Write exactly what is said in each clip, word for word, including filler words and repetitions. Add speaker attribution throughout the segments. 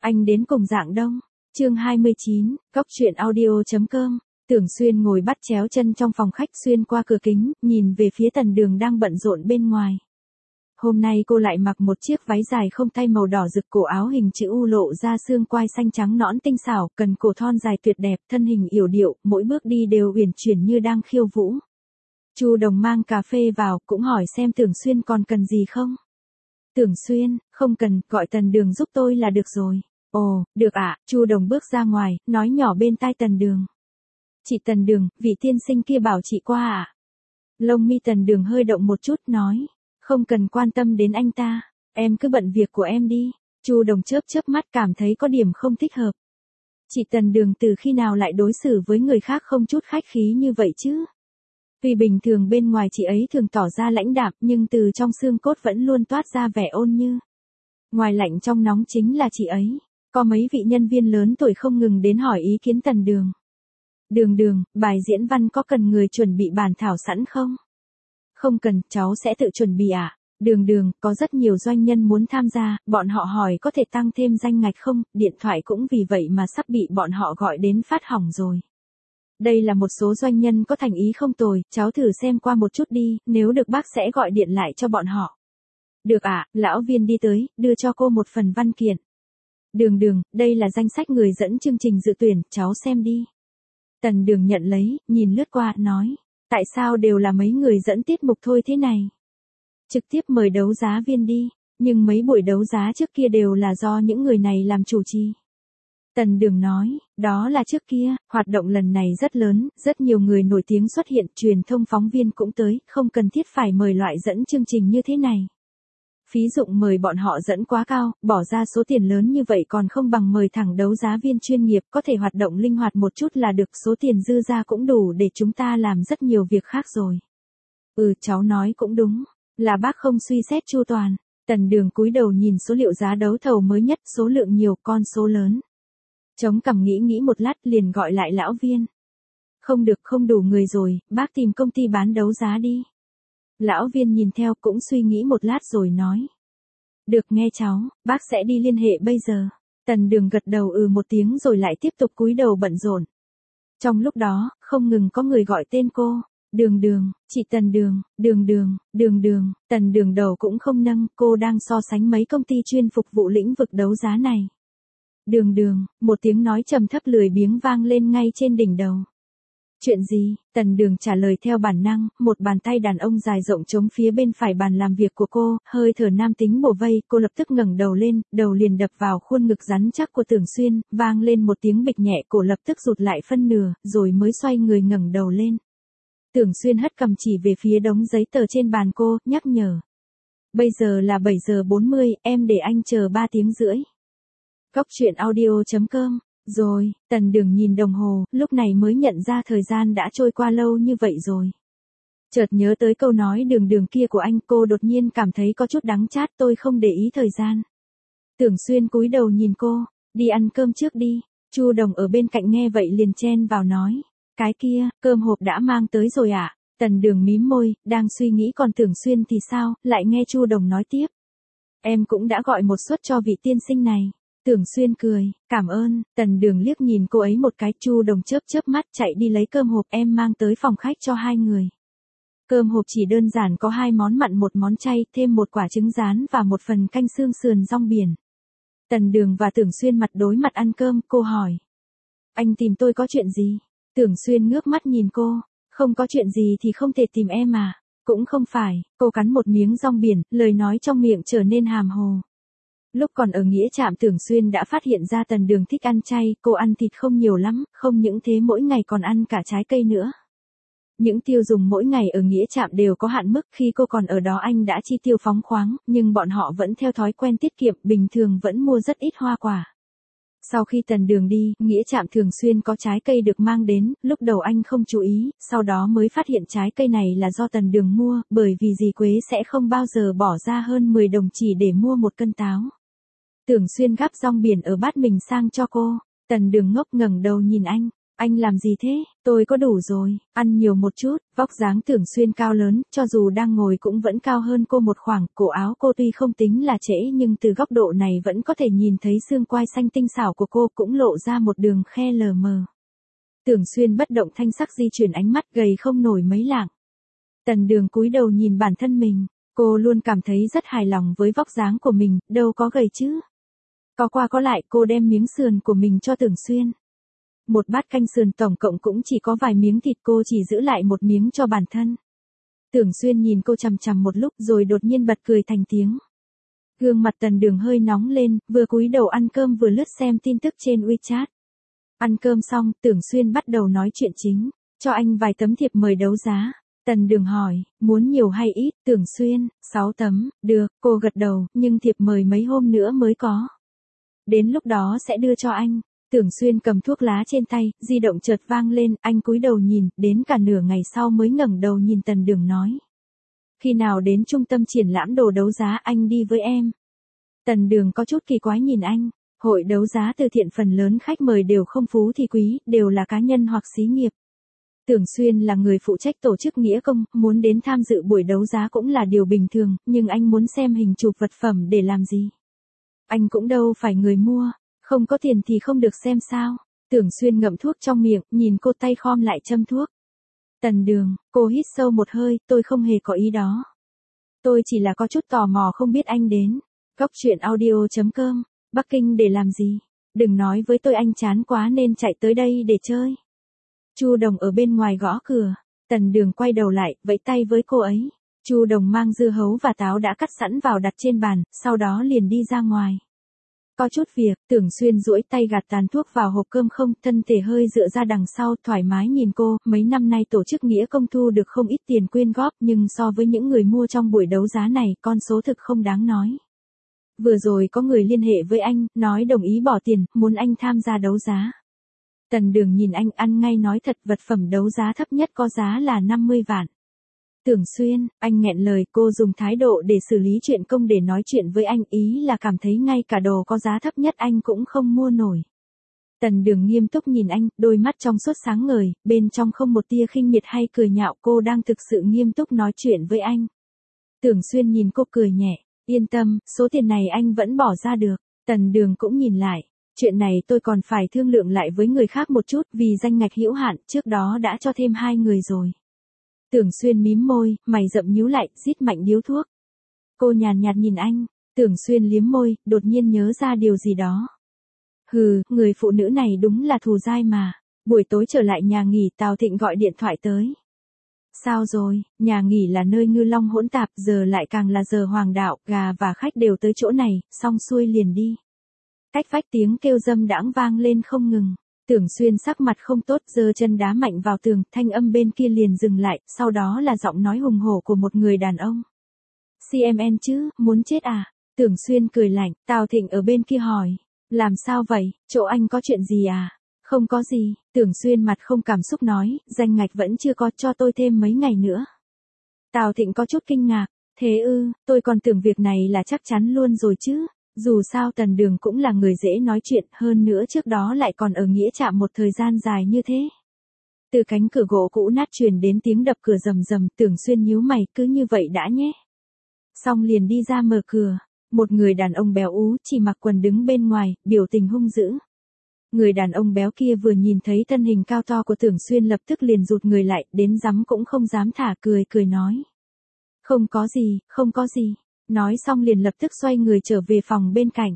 Speaker 1: Anh đến cùng Dạng Đông. Chương hai mươi chín, Cóc truyện audio.com. Tưởng Xuyên ngồi bắt chéo chân trong phòng khách xuyên qua cửa kính, nhìn về phía Tần Đường đang bận rộn bên ngoài. Hôm nay cô lại mặc một chiếc váy dài không tay màu đỏ rực, cổ áo hình chữ U lộ ra xương quai xanh trắng nõn tinh xảo, cần cổ thon dài tuyệt đẹp, thân hình yểu điệu, mỗi bước đi đều uyển chuyển như đang khiêu vũ. Chu Đồng mang cà phê vào, cũng hỏi xem Tưởng Xuyên còn cần gì không. Tưởng Xuyên, không cần, gọi Tần Đường giúp tôi là được rồi. Ồ, được ạ. Chu Đồng bước ra ngoài, nói nhỏ bên tai Tần Đường. Chị Tần Đường, vị tiên sinh kia bảo chị qua ạ. Lông mi Tần Đường hơi động một chút, nói. Không cần quan tâm đến anh ta, em cứ bận việc của em đi. Chu Đồng chớp chớp mắt, cảm thấy có điểm không thích hợp. Chị Tần Đường từ khi nào lại đối xử với người khác không chút khách khí như vậy chứ? Vì bình thường bên ngoài chị ấy thường tỏ ra lãnh đạm, nhưng từ trong xương cốt vẫn luôn toát ra vẻ ôn như. Ngoài lạnh trong nóng chính là chị ấy. Có mấy vị nhân viên lớn tuổi không ngừng đến hỏi ý kiến Tần Đường. Đường Đường, bài diễn văn có cần người chuẩn bị bản thảo sẵn không? Không cần, cháu sẽ tự chuẩn bị ạ. À? Đường Đường, có rất nhiều doanh nhân muốn tham gia, bọn họ hỏi có thể tăng thêm danh ngạch không, điện thoại cũng vì vậy mà sắp bị bọn họ gọi đến phát hỏng rồi. Đây là một số doanh nhân có thành ý không tồi, cháu thử xem qua một chút đi, nếu được bác sẽ gọi điện lại cho bọn họ. Được ạ, à, lão Viên đi tới, đưa cho cô một phần văn kiện. Đường Đường, đây là danh sách người dẫn chương trình dự tuyển, cháu xem đi. Tần Đường nhận lấy, nhìn lướt qua, nói. Tại sao đều là mấy người dẫn tiết mục thôi thế này? Trực tiếp mời đấu giá viên đi, nhưng mấy buổi đấu giá trước kia đều là do những người này làm chủ trì. Tần Đường nói, đó là trước kia, hoạt động lần này rất lớn, rất nhiều người nổi tiếng xuất hiện, truyền thông phóng viên cũng tới, không cần thiết phải mời loại dẫn chương trình như thế này. Phí dụng mời bọn họ dẫn quá cao, bỏ ra số tiền lớn như vậy còn không bằng mời thẳng đấu giá viên chuyên nghiệp, có thể hoạt động linh hoạt một chút là được, số tiền dư ra cũng đủ để chúng ta làm rất nhiều việc khác rồi. Ừ, cháu nói cũng đúng, là bác không suy xét chu toàn. Tần Đường cúi đầu nhìn số liệu giá đấu thầu mới nhất, số lượng nhiều, con số lớn. Chống cằm nghĩ nghĩ một lát liền gọi lại lão Viên. Không được, không đủ người rồi, bác tìm công ty bán đấu giá đi. Lão Viên nhìn theo cũng suy nghĩ một lát rồi nói. Được nghe cháu, bác sẽ đi liên hệ bây giờ. Tần Đường gật đầu ừ một tiếng rồi lại tiếp tục cúi đầu bận rộn. Trong lúc đó, không ngừng có người gọi tên cô. Đường Đường, chị Tần Đường, Đường Đường, Đường Đường. Tần Đường đầu cũng không nâng, cô đang so sánh mấy công ty chuyên phục vụ lĩnh vực đấu giá này. Đường Đường, một tiếng nói trầm thấp lười biếng vang lên ngay trên đỉnh đầu. Chuyện gì? Tần Đường trả lời theo bản năng, một bàn tay đàn ông dài rộng chống phía bên phải bàn làm việc của cô, hơi thở nam tính bổ vây, cô lập tức ngẩng đầu lên, đầu liền đập vào khuôn ngực rắn chắc của Tưởng Xuyên, vang lên một tiếng bịch nhẹ, cổ lập tức rụt lại phân nửa, rồi mới xoay người ngẩng đầu lên. Tưởng Xuyên hất cầm chỉ về phía đống giấy tờ trên bàn cô, nhắc nhở. Bây giờ là bảy giờ bốn mươi, em để anh chờ ba tiếng rưỡi. Cóc truyện audio.com. Rồi, Tần Đường nhìn đồng hồ, lúc này mới nhận ra thời gian đã trôi qua lâu như vậy rồi. Chợt nhớ tới câu nói Đường Đường kia của anh, cô đột nhiên cảm thấy có chút đắng chát, tôi không để ý thời gian. Tưởng Xuyên cúi đầu nhìn cô, đi ăn cơm trước đi. Chu Đồng ở bên cạnh nghe vậy liền chen vào nói, cái kia, cơm hộp đã mang tới rồi ạ. À? Tần Đường mím môi, đang suy nghĩ còn Tưởng Xuyên thì sao, lại nghe Chu Đồng nói tiếp. Em cũng đã gọi một suất cho vị tiên sinh này. Tưởng Xuyên cười, cảm ơn. Tần Đường liếc nhìn cô ấy một cái, Chu Đồng chớp chớp mắt chạy đi lấy cơm hộp, em mang tới phòng khách cho hai người. Cơm hộp chỉ đơn giản có hai món mặn một món chay, thêm một quả trứng rán và một phần canh xương sườn rong biển. Tần Đường và Tưởng Xuyên mặt đối mặt ăn cơm, cô hỏi. Anh tìm tôi có chuyện gì? Tưởng Xuyên ngước mắt nhìn cô, không có chuyện gì thì không thể tìm em à? Cũng không phải, cô cắn một miếng rong biển, lời nói trong miệng trở nên hàm hồ. Lúc còn ở Nghĩa Trạm Tưởng Xuyên đã phát hiện ra Tần Đường thích ăn chay, cô ăn thịt không nhiều lắm, không những thế mỗi ngày còn ăn cả trái cây nữa. Những tiêu dùng mỗi ngày ở Nghĩa Trạm đều có hạn mức, khi cô còn ở đó anh đã chi tiêu phóng khoáng, nhưng bọn họ vẫn theo thói quen tiết kiệm, bình thường vẫn mua rất ít hoa quả. Sau khi Tần Đường đi, Nghĩa Trạm thường xuyên có trái cây được mang đến, lúc đầu anh không chú ý, sau đó mới phát hiện trái cây này là do Tần Đường mua, bởi vì dì Quế sẽ không bao giờ bỏ ra hơn mười đồng chỉ để mua một cân táo. Tưởng Xuyên gắp rong biển ở bát mình sang cho cô, Tần Đường ngốc ngẩng đầu nhìn anh, Anh làm gì thế, tôi có đủ rồi, ăn nhiều một chút, vóc dáng Tưởng Xuyên cao lớn, cho dù đang ngồi cũng vẫn cao hơn cô một khoảng, cổ áo cô tuy không tính là trễ nhưng từ góc độ này vẫn có thể nhìn thấy xương quai xanh tinh xảo của cô cũng lộ ra một đường khe lờ mờ. Tưởng Xuyên bất động thanh sắc di chuyển ánh mắt gầy không nổi mấy lạng. Tần Đường cúi đầu nhìn bản thân mình, cô luôn cảm thấy rất hài lòng với vóc dáng của mình, đâu có gầy chứ. Có qua có lại cô đem miếng sườn của mình cho Tưởng Xuyên. Một bát canh sườn tổng cộng cũng chỉ có vài miếng thịt, cô chỉ giữ lại một miếng cho bản thân. Tưởng Xuyên nhìn cô chằm chằm một lúc rồi đột nhiên bật cười thành tiếng. Gương mặt Tần Đường hơi nóng lên, vừa cúi đầu ăn cơm vừa lướt xem tin tức trên WeChat. Ăn cơm xong, Tưởng Xuyên bắt đầu nói chuyện chính, cho anh vài tấm thiệp mời đấu giá. Tần Đường hỏi, muốn nhiều hay ít, Tưởng Xuyên, sáu tấm, được, cô gật đầu, nhưng thiệp mời mấy hôm nữa mới có. Đến lúc đó sẽ đưa cho anh. Tưởng Xuyên cầm thuốc lá trên tay, di động chợt vang lên, anh cúi đầu nhìn, đến cả nửa ngày sau mới ngẩng đầu nhìn Tần Đường nói. Khi nào đến trung tâm triển lãm đồ đấu giá anh đi với em. Tần Đường có chút kỳ quái nhìn anh, hội đấu giá từ thiện phần lớn khách mời đều không phú thì quý, đều là cá nhân hoặc xí nghiệp. Tưởng Xuyên là người phụ trách tổ chức nghĩa công, muốn đến tham dự buổi đấu giá cũng là điều bình thường, nhưng anh muốn xem hình chụp vật phẩm để làm gì? Anh cũng đâu phải người mua, không có tiền thì không được xem sao? Tưởng Xuyên ngậm thuốc trong miệng, nhìn cô tay khom lại châm thuốc. Tần Đường, cô hít sâu một hơi, tôi không hề có ý đó. Tôi chỉ là có chút tò mò không biết anh đến. Góc truyện audio chấm com, Bắc Kinh để làm gì? Đừng nói với tôi anh chán quá nên chạy tới đây để chơi. Chu Đồng ở bên ngoài gõ cửa, Tần Đường quay đầu lại, vẫy tay với cô ấy. Chu Đồng mang dưa hấu và táo đã cắt sẵn vào đặt trên bàn, sau đó liền đi ra ngoài. Có chút việc, Tưởng Xuyên duỗi tay gạt tàn thuốc vào hộp cơm không, thân thể hơi dựa ra đằng sau, thoải mái nhìn cô, mấy năm nay tổ chức nghĩa công thu được không ít tiền quyên góp, nhưng so với những người mua trong buổi đấu giá này, con số thực không đáng nói. Vừa rồi có người liên hệ với anh, nói đồng ý bỏ tiền, muốn anh tham gia đấu giá. Tần Đường nhìn anh ăn ngay nói thật, vật phẩm đấu giá thấp nhất có giá là năm mươi vạn. Tưởng Xuyên, anh nghẹn lời, cô dùng thái độ để xử lý chuyện công để nói chuyện với anh, ý là cảm thấy ngay cả đồ có giá thấp nhất anh cũng không mua nổi. Tần Đường nghiêm túc nhìn anh, đôi mắt trong suốt sáng ngời, bên trong không một tia khinh miệt hay cười nhạo, cô đang thực sự nghiêm túc nói chuyện với anh. Tưởng Xuyên nhìn cô cười nhẹ, yên tâm, số tiền này anh vẫn bỏ ra được. Tần Đường cũng nhìn lại, chuyện này tôi còn phải thương lượng lại với người khác một chút, vì danh ngạch hữu hạn, trước đó đã cho thêm hai người rồi. Tưởng Xuyên mím môi, mày rậm nhíu lại, rít mạnh điếu thuốc. Cô nhàn nhạt nhìn anh, Tưởng Xuyên liếm môi, đột nhiên nhớ ra điều gì đó. Hừ, người phụ nữ này đúng là thù dai mà. Buổi tối trở lại nhà nghỉ, Tào Thịnh gọi điện thoại tới. Sao rồi, nhà nghỉ là nơi ngư long hỗn tạp, giờ lại càng là giờ hoàng đạo, gà và khách đều tới chỗ này, xong xuôi liền đi. Cách vách tiếng kêu dâm đãng vang lên không ngừng. Tưởng Xuyên sắc mặt không tốt, giơ chân đá mạnh vào tường, thanh âm bên kia liền dừng lại, sau đó là giọng nói hùng hổ của một người đàn ông. xê em en chứ, muốn chết à? Tưởng Xuyên cười lạnh, Tào Thịnh ở bên kia hỏi. Làm sao vậy, chỗ anh có chuyện gì à? Không có gì, Tưởng Xuyên mặt không cảm xúc nói, danh ngạch vẫn chưa có, cho tôi thêm mấy ngày nữa. Tào Thịnh có chút kinh ngạc, thế ư, tôi còn tưởng việc này là chắc chắn luôn rồi chứ. Dù sao Tần Đường cũng là người dễ nói chuyện, hơn nữa trước đó lại còn ở nghĩa trạm một thời gian dài như thế. Từ cánh cửa gỗ cũ nát truyền đến tiếng đập cửa rầm rầm, Tưởng Xuyên nhíu mày, cứ như vậy đã nhé. Xong liền đi ra mở cửa, một người đàn ông béo ú, chỉ mặc quần đứng bên ngoài, biểu tình hung dữ. Người đàn ông béo kia vừa nhìn thấy thân hình cao to của Tưởng Xuyên lập tức liền rụt người lại, đến dám cũng không dám thả, cười cười nói. Không có gì, không có gì. Nói xong liền lập tức xoay người trở về phòng bên cạnh.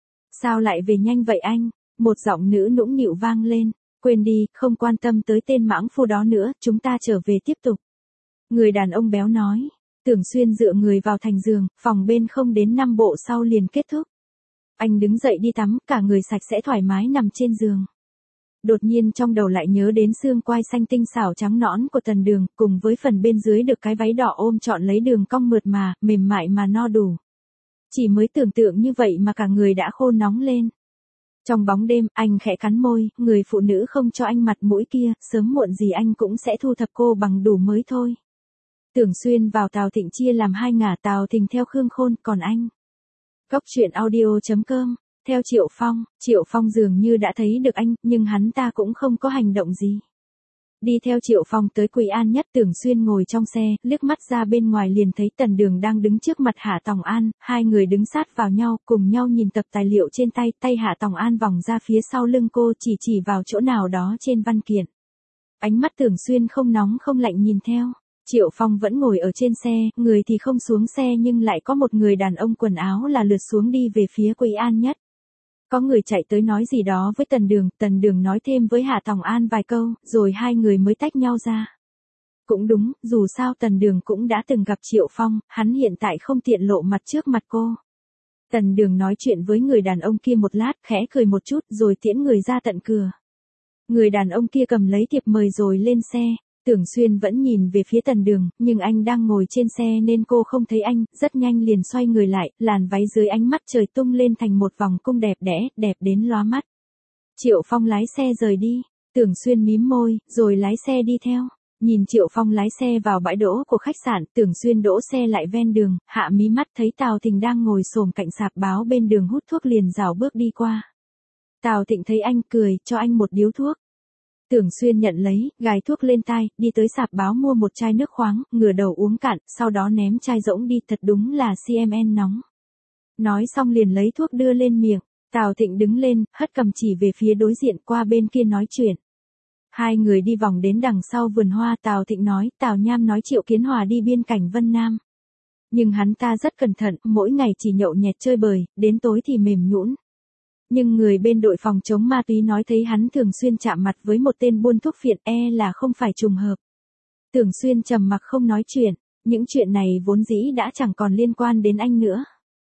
Speaker 1: Sao lại về nhanh vậy anh? Một giọng nữ nũng nịu vang lên. Quên đi, không quan tâm tới tên mãng phu đó nữa, chúng ta trở về tiếp tục. Người đàn ông béo nói. Tưởng Xuyên dựa người vào thành giường, phòng bên không đến năm bộ sau liền kết thúc. Anh đứng dậy đi tắm, cả người sạch sẽ thoải mái nằm trên giường. Đột nhiên trong đầu lại nhớ đến xương quai xanh tinh xảo trắng nõn của Tần Đường, cùng với phần bên dưới được cái váy đỏ ôm trọn lấy đường cong mượt mà, mềm mại mà no đủ. Chỉ mới tưởng tượng như vậy mà cả người đã khô nóng lên. Trong bóng đêm, anh khẽ cắn môi, người phụ nữ không cho anh mặt mũi kia, sớm muộn gì anh cũng sẽ thu thập cô bằng đủ mới thôi. Tưởng Xuyên vào Tào Thịnh chia làm hai ngả, Tào Thịnh theo Khương Khôn, còn anh. Góc truyện audio chấm com theo Triệu Phong, Triệu Phong dường như đã thấy được anh, nhưng hắn ta cũng không có hành động gì. Đi theo Triệu Phong tới Quý An Nhất, Tưởng Xuyên ngồi trong xe, liếc mắt ra bên ngoài liền thấy Tần Đường đang đứng trước mặt Hạ Tòng An, hai người đứng sát vào nhau, cùng nhau nhìn tập tài liệu trên tay, tay Hạ Tòng An vòng ra phía sau lưng cô chỉ chỉ vào chỗ nào đó trên văn kiện. Ánh mắt Tưởng Xuyên không nóng không lạnh nhìn theo. Triệu Phong vẫn ngồi ở trên xe, người thì không xuống xe nhưng lại có một người đàn ông quần áo là lượt xuống đi về phía Quý An Nhất. Có người chạy tới nói gì đó với Tần Đường, Tần Đường nói thêm với Hạ Tòng An vài câu, rồi hai người mới tách nhau ra. Cũng đúng, dù sao Tần Đường cũng đã từng gặp Triệu Phong, hắn hiện tại không tiện lộ mặt trước mặt cô. Tần Đường nói chuyện với người đàn ông kia một lát, khẽ cười một chút rồi tiễn người ra tận cửa. Người đàn ông kia cầm lấy thiệp mời rồi lên xe. Tưởng Xuyên vẫn nhìn về phía Tần Đường, nhưng anh đang ngồi trên xe nên cô không thấy anh, rất nhanh liền xoay người lại, làn váy dưới ánh mắt trời tung lên thành một vòng cung đẹp đẽ, đẹp đến lóa mắt. Triệu Phong lái xe rời đi, Tưởng Xuyên mím môi, rồi lái xe đi theo. Nhìn Triệu Phong lái xe vào bãi đỗ của khách sạn, Tưởng Xuyên đỗ xe lại ven đường, hạ mí mắt thấy Tào Thịnh đang ngồi xổm cạnh sạp báo bên đường hút thuốc liền rảo bước đi qua. Tào Thịnh thấy anh cười, cho anh một điếu thuốc. Tưởng Xuyên nhận lấy, gài thuốc lên tai, đi tới sạp báo mua một chai nước khoáng, ngửa đầu uống cạn, sau đó ném chai rỗng đi, thật đúng là xê em en nóng. Nói xong liền lấy thuốc đưa lên miệng, Tào Thịnh đứng lên, hất cầm chỉ về phía đối diện qua bên kia nói chuyện. Hai người đi vòng đến đằng sau vườn hoa, Tào Thịnh nói, Tào Nham nói Triệu Kiến Hòa đi biên cảnh Vân Nam. Nhưng hắn ta rất cẩn thận, mỗi ngày chỉ nhậu nhẹt chơi bời, đến tối thì mềm nhũn. Nhưng người bên đội phòng chống ma túy nói thấy hắn thường xuyên chạm mặt với một tên buôn thuốc phiện, e là không phải trùng hợp. Tưởng Xuyên trầm mặc không nói chuyện, những chuyện này vốn dĩ đã chẳng còn liên quan đến anh nữa.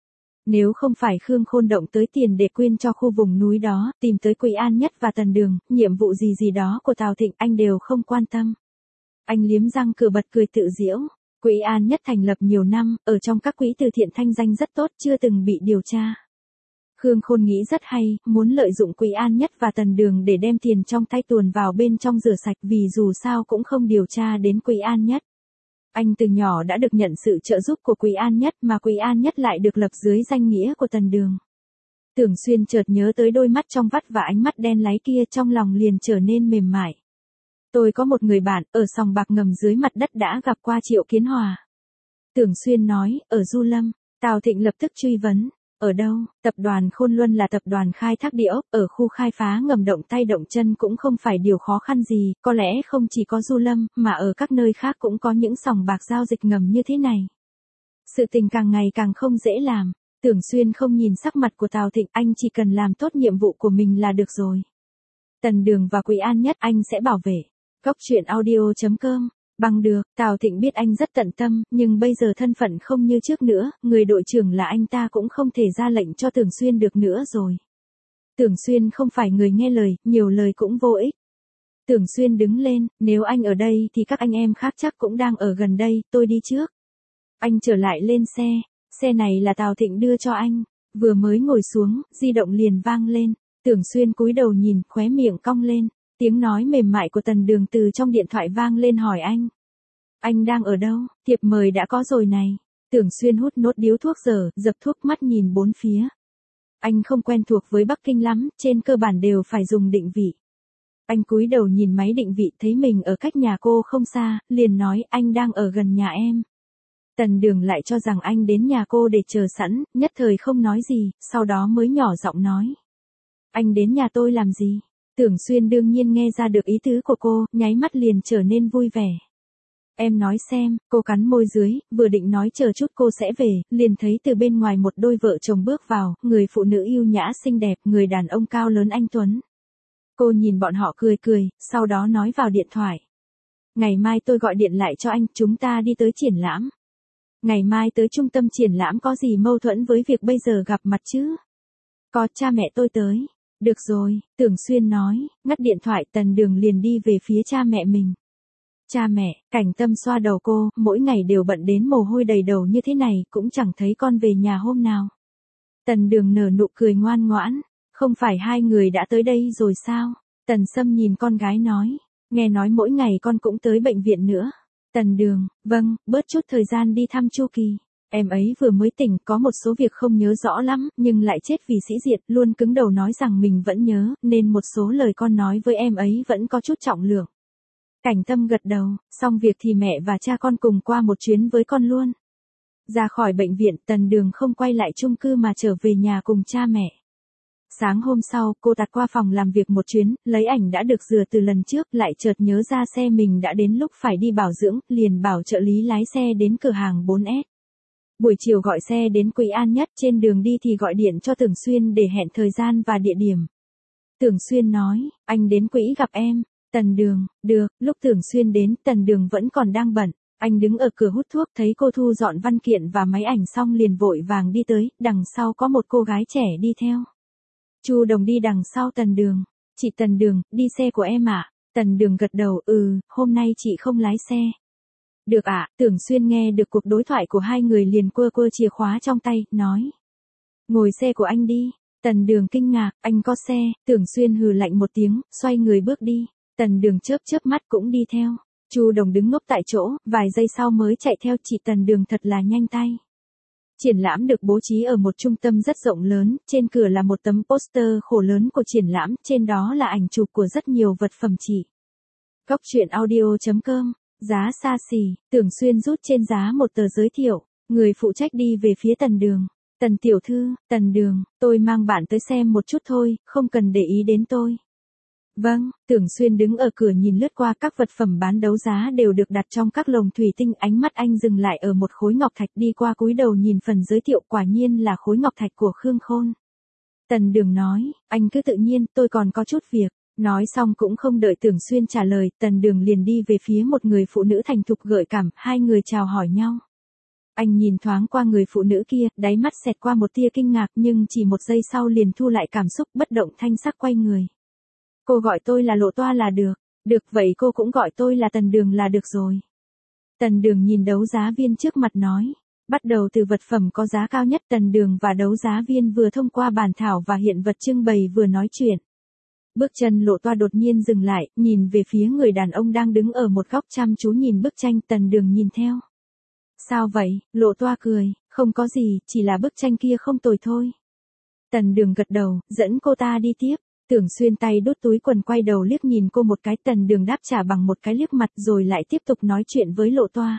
Speaker 1: Nếu không phải Khương Khôn động tới tiền để quyên cho khu vùng núi đó, tìm tới Quý An Nhất và Tần Đường, nhiệm vụ gì gì đó của Tào Thịnh anh đều không quan tâm. Anh liếm răng cười bật cười tự giễu. Quý An Nhất thành lập nhiều năm, ở trong các quỹ từ thiện thanh danh rất tốt, chưa từng bị điều tra. Khương Khôn nghĩ rất hay, muốn lợi dụng Quý An Nhất và Tần Đường để đem tiền trong tay tuồn vào bên trong rửa sạch vì dù sao cũng không điều tra đến Quý An Nhất. Anh từ nhỏ đã được nhận sự trợ giúp của Quý An Nhất mà Quý An Nhất lại được lập dưới danh nghĩa của Tần Đường. Tưởng Xuyên chợt nhớ tới đôi mắt trong vắt và ánh mắt đen láy kia, trong lòng liền trở nên mềm mại. Tôi có một người bạn, ở sòng bạc ngầm dưới mặt đất đã gặp qua Triệu Kiến Hòa. Tưởng Xuyên nói, ở Du Lâm. Tào Thịnh lập tức truy vấn. Ở đâu? Tập đoàn Khôn Luân là tập đoàn khai thác địa ốc, ở khu khai phá ngầm động tay động chân cũng không phải điều khó khăn gì, có lẽ không chỉ có Du Lâm, mà ở các nơi khác cũng có những sòng bạc giao dịch ngầm như thế này. Sự tình càng ngày càng không dễ làm. Tưởng Xuyên không nhìn sắc mặt của Tào Thịnh, anh chỉ cần làm tốt nhiệm vụ của mình là được rồi. Tần Đường và Quý An Nhất anh sẽ bảo vệ. Góc truyện audio chấm com. Bằng được, Tào Thịnh biết anh rất tận tâm, nhưng bây giờ thân phận không như trước nữa, người đội trưởng là anh ta cũng không thể ra lệnh cho Tưởng Xuyên được nữa rồi. Tưởng Xuyên không phải người nghe lời, nhiều lời cũng vô ích. Tưởng Xuyên đứng lên, nếu anh ở đây thì các anh em khác chắc cũng đang ở gần đây, tôi đi trước. Anh trở lại lên xe, xe này là Tào Thịnh đưa cho anh, vừa mới ngồi xuống, di động liền vang lên, Tưởng Xuyên cúi đầu nhìn, khóe miệng cong lên. Tiếng nói mềm mại của Tần Đường từ trong điện thoại vang lên hỏi anh. Anh đang ở đâu? Thiệp mời đã có rồi này. Tưởng Xuyên hút nốt điếu thuốc dở, dập thuốc mắt nhìn bốn phía. Anh không quen thuộc với Bắc Kinh lắm, trên cơ bản đều phải dùng định vị. Anh cúi đầu nhìn máy định vị thấy mình ở cách nhà cô không xa, liền nói anh đang ở gần nhà em. Tần Đường lại cho rằng anh đến nhà cô để chờ sẵn, nhất thời không nói gì, sau đó mới nhỏ giọng nói. Anh đến nhà tôi làm gì? Tưởng Xuyên đương nhiên nghe ra được ý tứ của cô, nháy mắt liền trở nên vui vẻ. Em nói xem, cô cắn môi dưới, vừa định nói chờ chút cô sẽ về, liền thấy từ bên ngoài một đôi vợ chồng bước vào, người phụ nữ yêu nhã xinh đẹp, người đàn ông cao lớn anh tuấn. Cô nhìn bọn họ cười cười, sau đó nói vào điện thoại. Ngày mai tôi gọi điện lại cho anh, chúng ta đi tới triển lãm. Ngày mai tới trung tâm triển lãm có gì mâu thuẫn với việc bây giờ gặp mặt chứ? Có, cha mẹ tôi tới. Được rồi, Tưởng Xuyên nói, ngắt điện thoại. Tần Đường liền đi về phía cha mẹ mình. Cha mẹ, Cảnh Tâm xoa đầu cô, mỗi ngày đều bận đến mồ hôi đầy đầu như thế này, cũng chẳng thấy con về nhà hôm nào. Tần Đường nở nụ cười ngoan ngoãn, không phải hai người đã tới đây rồi sao? Tần Sâm nhìn con gái nói, nghe nói mỗi ngày con cũng tới bệnh viện nữa. Tần Đường, vâng, bớt chút thời gian đi thăm Chu Kỳ. Em ấy vừa mới tỉnh, có một số việc không nhớ rõ lắm, nhưng lại chết vì sĩ diện, luôn cứng đầu nói rằng mình vẫn nhớ, nên một số lời con nói với em ấy vẫn có chút trọng lượng. Cảnh Tâm gật đầu, xong việc thì mẹ và cha con cùng qua một chuyến với con luôn. Ra khỏi bệnh viện, Tần Đường không quay lại chung cư mà trở về nhà cùng cha mẹ. Sáng hôm sau, cô tạt qua phòng làm việc một chuyến, lấy ảnh đã được rửa từ lần trước, lại chợt nhớ ra xe mình đã đến lúc phải đi bảo dưỡng, liền bảo trợ lý lái xe đến cửa hàng bốn S. Buổi chiều gọi xe đến Quý An Nhất, trên đường đi thì gọi điện cho Tưởng Xuyên để hẹn thời gian và địa điểm. Tưởng Xuyên nói, anh đến Quỹ gặp em. Tần Đường, được, lúc Tưởng Xuyên đến, Tần Đường vẫn còn đang bận. Anh đứng ở cửa hút thuốc, thấy cô thu dọn văn kiện và máy ảnh xong liền vội vàng đi tới, đằng sau có một cô gái trẻ đi theo. Chu Đồng đi đằng sau Tần Đường. Chị Tần Đường, đi xe của em ạ. Tần Đường gật đầu, ừ, hôm nay chị không lái xe. Được ạ, Tưởng Xuyên nghe được cuộc đối thoại của hai người liền quơ quơ chìa khóa trong tay, nói. Ngồi xe của anh đi. Tần Đường kinh ngạc, anh có xe. Tưởng Xuyên hừ lạnh một tiếng, xoay người bước đi. Tần Đường chớp chớp mắt cũng đi theo. Chu Đồng đứng ngốc tại chỗ, vài giây sau mới chạy theo. Chị Tần Đường thật là nhanh tay. Triển lãm được bố trí ở một trung tâm rất rộng lớn, trên cửa là một tấm poster khổ lớn của triển lãm, trên đó là ảnh chụp của rất nhiều vật phẩm chỉ. Góc truyện audio chấm com, giá xa xỉ, Tưởng Xuyên rút trên giá một tờ giới thiệu, người phụ trách đi về phía Tần Đường. Tần tiểu thư, Tần Đường, tôi mang bạn tới xem một chút thôi, không cần để ý đến tôi. Vâng, Tưởng Xuyên đứng ở cửa nhìn lướt qua các vật phẩm bán đấu giá đều được đặt trong các lồng thủy tinh, ánh mắt anh dừng lại ở một khối ngọc thạch, đi qua cúi đầu nhìn phần giới thiệu, quả nhiên là khối ngọc thạch của Khương Khôn. Tần Đường nói, anh cứ tự nhiên, tôi còn có chút việc. Nói xong cũng không đợi Tưởng Xuyên trả lời, Tần Đường liền đi về phía một người phụ nữ thành thục gợi cảm, hai người chào hỏi nhau. Anh nhìn thoáng qua người phụ nữ kia, đáy mắt xẹt qua một tia kinh ngạc, nhưng chỉ một giây sau liền thu lại cảm xúc, bất động thanh sắc quay người. Cô gọi tôi là Lộ Toa là được. Được, vậy cô cũng gọi tôi là Tần Đường là được rồi. Tần Đường nhìn đấu giá viên trước mặt nói. Bắt đầu từ vật phẩm có giá cao nhất, Tần Đường và đấu giá viên vừa thông qua bản thảo và hiện vật trưng bày vừa nói chuyện. Bước chân Lộ Toa đột nhiên dừng lại, nhìn về phía người đàn ông đang đứng ở một góc chăm chú nhìn bức tranh. Tần Đường nhìn theo. Sao vậy? Lộ Toa cười, không có gì, chỉ là bức tranh kia không tồi thôi. Tần Đường gật đầu, dẫn cô ta đi tiếp. Tưởng Xuyên tay đút túi quần quay đầu liếc nhìn cô một cái, Tần Đường đáp trả bằng một cái liếc mặt rồi lại tiếp tục nói chuyện với Lộ Toa.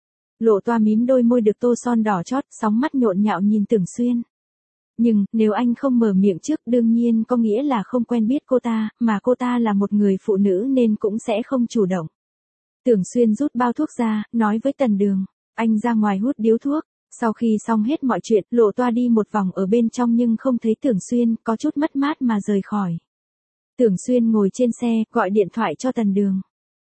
Speaker 1: Lộ Toa mím đôi môi được tô son đỏ chót, sóng mắt nhộn nhạo nhìn Tưởng Xuyên. Nhưng, nếu anh không mở miệng trước đương nhiên có nghĩa là không quen biết cô ta, mà cô ta là một người phụ nữ nên cũng sẽ không chủ động. Tưởng Xuyên rút bao thuốc ra, nói với Tần Đường, anh ra ngoài hút điếu thuốc. Sau khi xong hết mọi chuyện, Lộ Toa đi một vòng ở bên trong nhưng không thấy Tưởng Xuyên, có chút mất mát mà rời khỏi. Tưởng Xuyên ngồi trên xe, gọi điện thoại cho Tần Đường.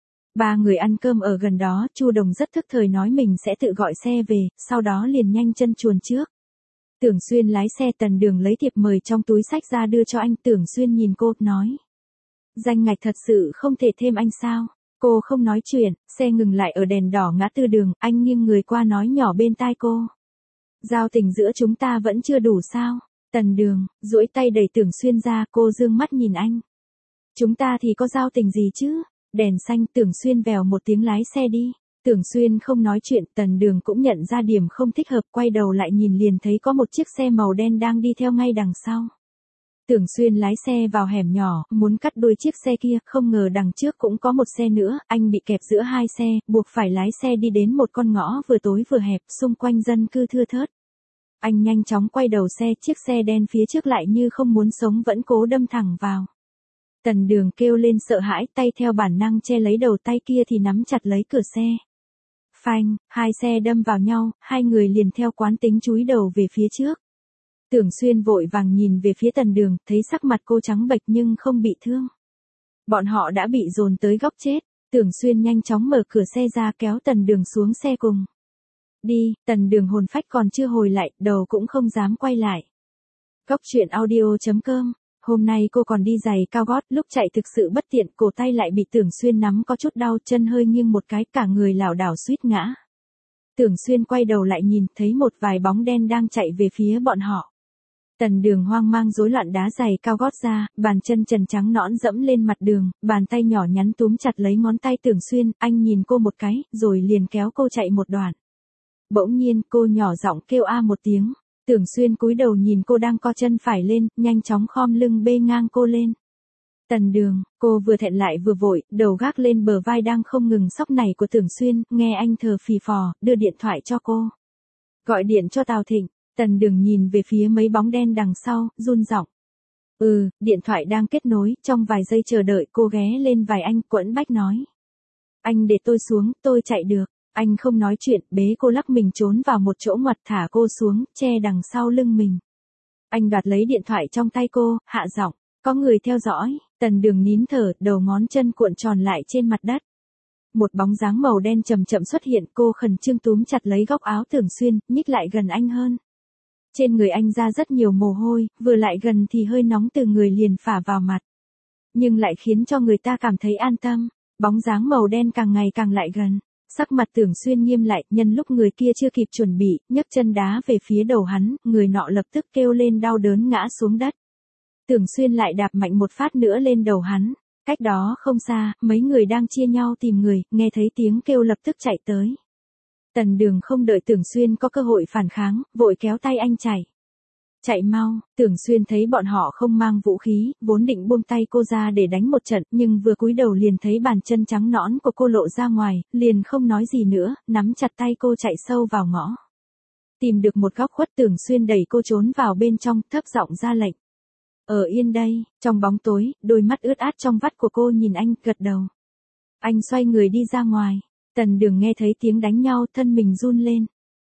Speaker 1: Ba người ăn cơm ở gần đó, Chu Đồng rất thức thời nói mình sẽ tự gọi xe về, sau đó liền nhanh chân chuồn trước. Tưởng Xuyên lái xe, Tần Đường lấy thiệp mời trong túi xách ra đưa cho anh. Tưởng Xuyên nhìn cô, nói. Danh ngạch thật sự không thể thêm anh sao? Cô không nói chuyện, xe ngừng lại ở đèn đỏ ngã tư đường, anh nghiêng người qua nói nhỏ bên tai cô. Giao tình giữa chúng ta vẫn chưa đủ sao? Tần Đường, duỗi tay đẩy Tưởng Xuyên ra, cô dương mắt nhìn anh. Chúng ta thì có giao tình gì chứ? Đèn xanh, Tưởng Xuyên vèo một tiếng lái xe đi. Tưởng Xuyên không nói chuyện, Tần Đường cũng nhận ra điểm không thích hợp, quay đầu lại nhìn liền thấy có một chiếc xe màu đen đang đi theo ngay đằng sau. Tưởng Xuyên lái xe vào hẻm nhỏ, muốn cắt đuôi chiếc xe kia, không ngờ đằng trước cũng có một xe nữa, anh bị kẹp giữa hai xe, buộc phải lái xe đi đến một con ngõ vừa tối vừa hẹp, xung quanh dân cư thưa thớt. Anh nhanh chóng quay đầu xe, chiếc xe đen phía trước lại như không muốn sống vẫn cố đâm thẳng vào. Tần Đường kêu lên sợ hãi, tay theo bản năng che lấy đầu, tay kia thì nắm chặt lấy cửa xe. Phanh, hai xe đâm vào nhau, hai người liền theo quán tính chúi đầu về phía trước. Tưởng Xuyên vội vàng nhìn về phía Tần Đường, thấy sắc mặt cô trắng bệch nhưng không bị thương. Bọn họ đã bị dồn tới góc chết. Tưởng Xuyên nhanh chóng mở cửa xe ra kéo Tần Đường xuống xe cùng. Đi, Tần Đường hồn phách còn chưa hồi lại, đầu cũng không dám quay lại. Góc truyện audio chấm com. Hôm nay cô còn đi giày cao gót, lúc chạy thực sự bất tiện, cổ tay lại bị Tưởng Xuyên nắm có chút đau, chân hơi nghiêng một cái, cả người lảo đảo suýt ngã. Tưởng Xuyên quay đầu lại nhìn, thấy một vài bóng đen đang chạy về phía bọn họ. Tần Đường hoang mang rối loạn đá giày cao gót ra, bàn chân trần trắng nõn dẫm lên mặt đường, bàn tay nhỏ nhắn túm chặt lấy ngón tay Tưởng Xuyên, anh nhìn cô một cái, rồi liền kéo cô chạy một đoạn. Bỗng nhiên cô nhỏ giọng kêu a một tiếng. Tưởng Xuyên cúi đầu nhìn cô đang co chân phải lên, nhanh chóng khom lưng bê ngang cô lên. Tần Đường, cô vừa thẹn lại vừa vội, đầu gác lên bờ vai đang không ngừng sóc nảy của Tưởng Xuyên, nghe anh thở phì phò, đưa điện thoại cho cô. Gọi điện cho Tào Thịnh. Tần Đường nhìn về phía mấy bóng đen đằng sau, run giọng. Ừ, điện thoại đang kết nối, trong vài giây chờ đợi cô ghé lên vai anh, quẫn bách nói. Anh để tôi xuống, tôi chạy được. Anh không nói chuyện, bế cô lắc mình trốn vào một chỗ ngoặt thả cô xuống, che đằng sau lưng mình. Anh đoạt lấy điện thoại trong tay cô, hạ giọng, có người theo dõi. Tần Đường nín thở, đầu ngón chân cuộn tròn lại trên mặt đất. Một bóng dáng màu đen chậm chậm xuất hiện, cô khẩn trương túm chặt lấy góc áo Tưởng Xuyên, nhích lại gần anh hơn. Trên người anh ra rất nhiều mồ hôi, vừa lại gần thì hơi nóng từ người liền phả vào mặt. Nhưng lại khiến cho người ta cảm thấy an tâm, bóng dáng màu đen càng ngày càng lại gần. Sắc mặt Tưởng Xuyên nghiêm lại, nhân lúc người kia chưa kịp chuẩn bị, nhấc chân đá về phía đầu hắn, người nọ lập tức kêu lên đau đớn ngã xuống đất. Tưởng Xuyên lại đạp mạnh một phát nữa lên đầu hắn. Cách đó không xa, mấy người đang chia nhau tìm người, nghe thấy tiếng kêu lập tức chạy tới. Tần Đường không đợi Tưởng Xuyên có cơ hội phản kháng, vội kéo tay anh chạy. Chạy mau, Tưởng Xuyên thấy bọn họ không mang vũ khí, vốn định buông tay cô ra để đánh một trận, nhưng vừa cúi đầu liền thấy bàn chân trắng nõn của cô lộ ra ngoài, liền không nói gì nữa, nắm chặt tay cô chạy sâu vào ngõ. Tìm được một góc khuất, Tưởng Xuyên đẩy cô trốn vào bên trong, thấp giọng ra lệnh. Ở yên đây, trong bóng tối, đôi mắt ướt át trong vắt của cô nhìn anh, gật đầu. Anh xoay người đi ra ngoài. Tần Đường nghe thấy tiếng đánh nhau, thân mình run lên.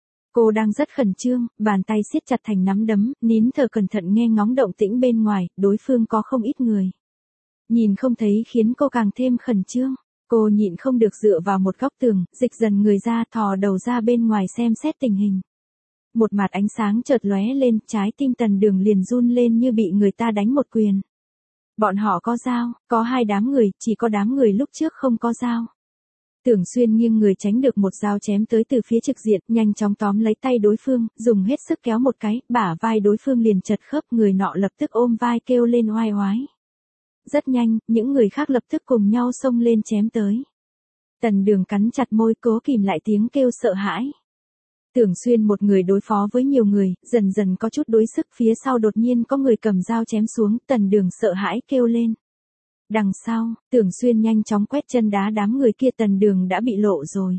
Speaker 1: Cô đang rất khẩn trương, bàn tay siết chặt thành nắm đấm, nín thở cẩn thận nghe ngóng động tĩnh bên ngoài, đối phương có không ít người. Nhìn không thấy khiến cô càng thêm khẩn trương. Cô nhịn không được dựa vào một góc tường, dịch dần người ra, thò đầu ra bên ngoài xem xét tình hình. Một mặt ánh sáng chợt lóe lên, trái tim Tần Đường liền run lên như bị người ta đánh một quyền. Bọn họ có dao, có hai đám người, chỉ có đám người lúc trước không có dao. Tưởng Xuyên nghiêng người tránh được một dao chém tới từ phía trực diện, nhanh chóng tóm lấy tay đối phương, dùng hết sức kéo một cái, bả vai đối phương liền chật khớp, người nọ lập tức ôm vai kêu lên oai oái. Rất nhanh, những người khác lập tức cùng nhau xông lên chém tới. Tần Đường cắn chặt môi cố kìm lại tiếng kêu sợ hãi. Tưởng Xuyên một người đối phó với nhiều người, dần dần có chút đối sức, phía sau đột nhiên có người cầm dao chém xuống, Tần Đường sợ hãi kêu lên. Đằng sau, Tưởng Xuyên nhanh chóng quét chân đá đám người kia, Tần Đường đã bị lộ rồi.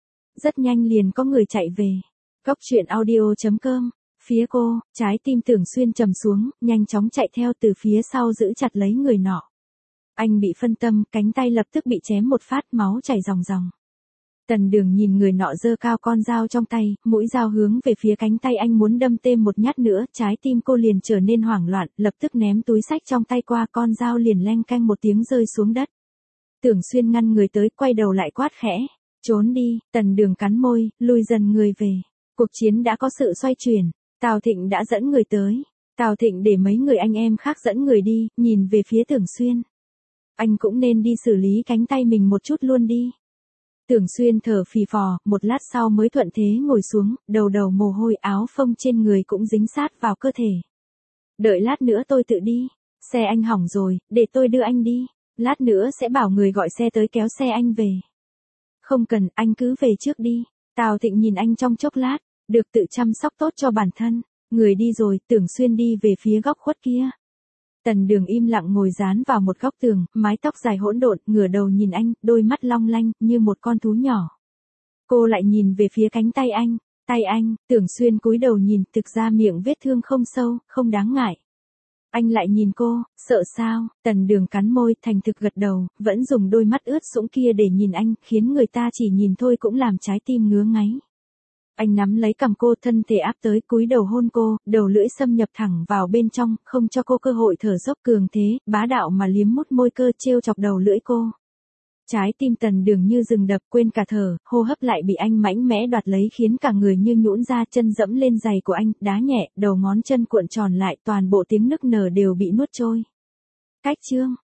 Speaker 1: Rất nhanh liền có người chạy về. Góc truyện audio chấm com, phía cô, trái tim Tưởng Xuyên trầm xuống, nhanh chóng chạy theo từ phía sau giữ chặt lấy người nọ. Anh bị phân tâm, cánh tay lập tức bị chém một phát, máu chảy ròng ròng. Tần Đường nhìn người nọ giơ cao con dao trong tay, mũi dao hướng về phía cánh tay anh muốn đâm thêm một nhát nữa, trái tim cô liền trở nên hoảng loạn, lập tức ném túi xách trong tay qua, con dao liền leng keng một tiếng rơi xuống đất. Tưởng Xuyên ngăn người tới, quay đầu lại quát khẽ, trốn đi. Tần Đường cắn môi, lùi dần người về. Cuộc chiến đã có sự xoay chuyển, Tào Thịnh đã dẫn người tới. Tào Thịnh để mấy người anh em khác dẫn người đi, nhìn về phía Tưởng Xuyên. Anh cũng nên đi xử lý cánh tay mình một chút luôn đi. Tưởng Xuyên thở phì phò, một lát sau mới thuận thế ngồi xuống, đầu đầu mồ hôi, áo phông trên người cũng dính sát vào cơ thể. Đợi lát nữa tôi tự đi, xe anh hỏng rồi, để tôi đưa anh đi, lát nữa sẽ bảo người gọi xe tới kéo xe anh về. Không cần, anh cứ về trước đi. Tào Thịnh nhìn anh trong chốc lát, được tự chăm sóc tốt cho bản thân. Người đi rồi, Tưởng Xuyên đi về phía góc khuất kia. Tần Đường im lặng ngồi dán vào một góc tường, mái tóc dài hỗn độn, ngửa đầu nhìn anh, đôi mắt long lanh, như một con thú nhỏ. Cô lại nhìn về phía cánh tay anh, tay anh, Tưởng Xuyên cúi đầu nhìn, thực ra miệng vết thương không sâu, không đáng ngại. Anh lại nhìn cô, sợ sao? Tần Đường cắn môi, thành thực gật đầu, vẫn dùng đôi mắt ướt sũng kia để nhìn anh, khiến người ta chỉ nhìn thôi cũng làm trái tim ngứa ngáy. Anh nắm lấy cằm cô, thân thể áp tới, cúi đầu hôn cô, đầu lưỡi xâm nhập thẳng vào bên trong, không cho cô cơ hội thở dốc, cường thế, bá đạo mà liếm mút môi cơ, trêu chọc đầu lưỡi cô. Trái tim Tần Đường như dừng đập, quên cả thở, hô hấp lại bị anh mãnh mẽ đoạt lấy, khiến cả người như nhũn ra, chân dẫm lên giày của anh, đá nhẹ, đầu ngón chân cuộn tròn lại, toàn bộ tiếng nức nở đều bị nuốt trôi. Cách chương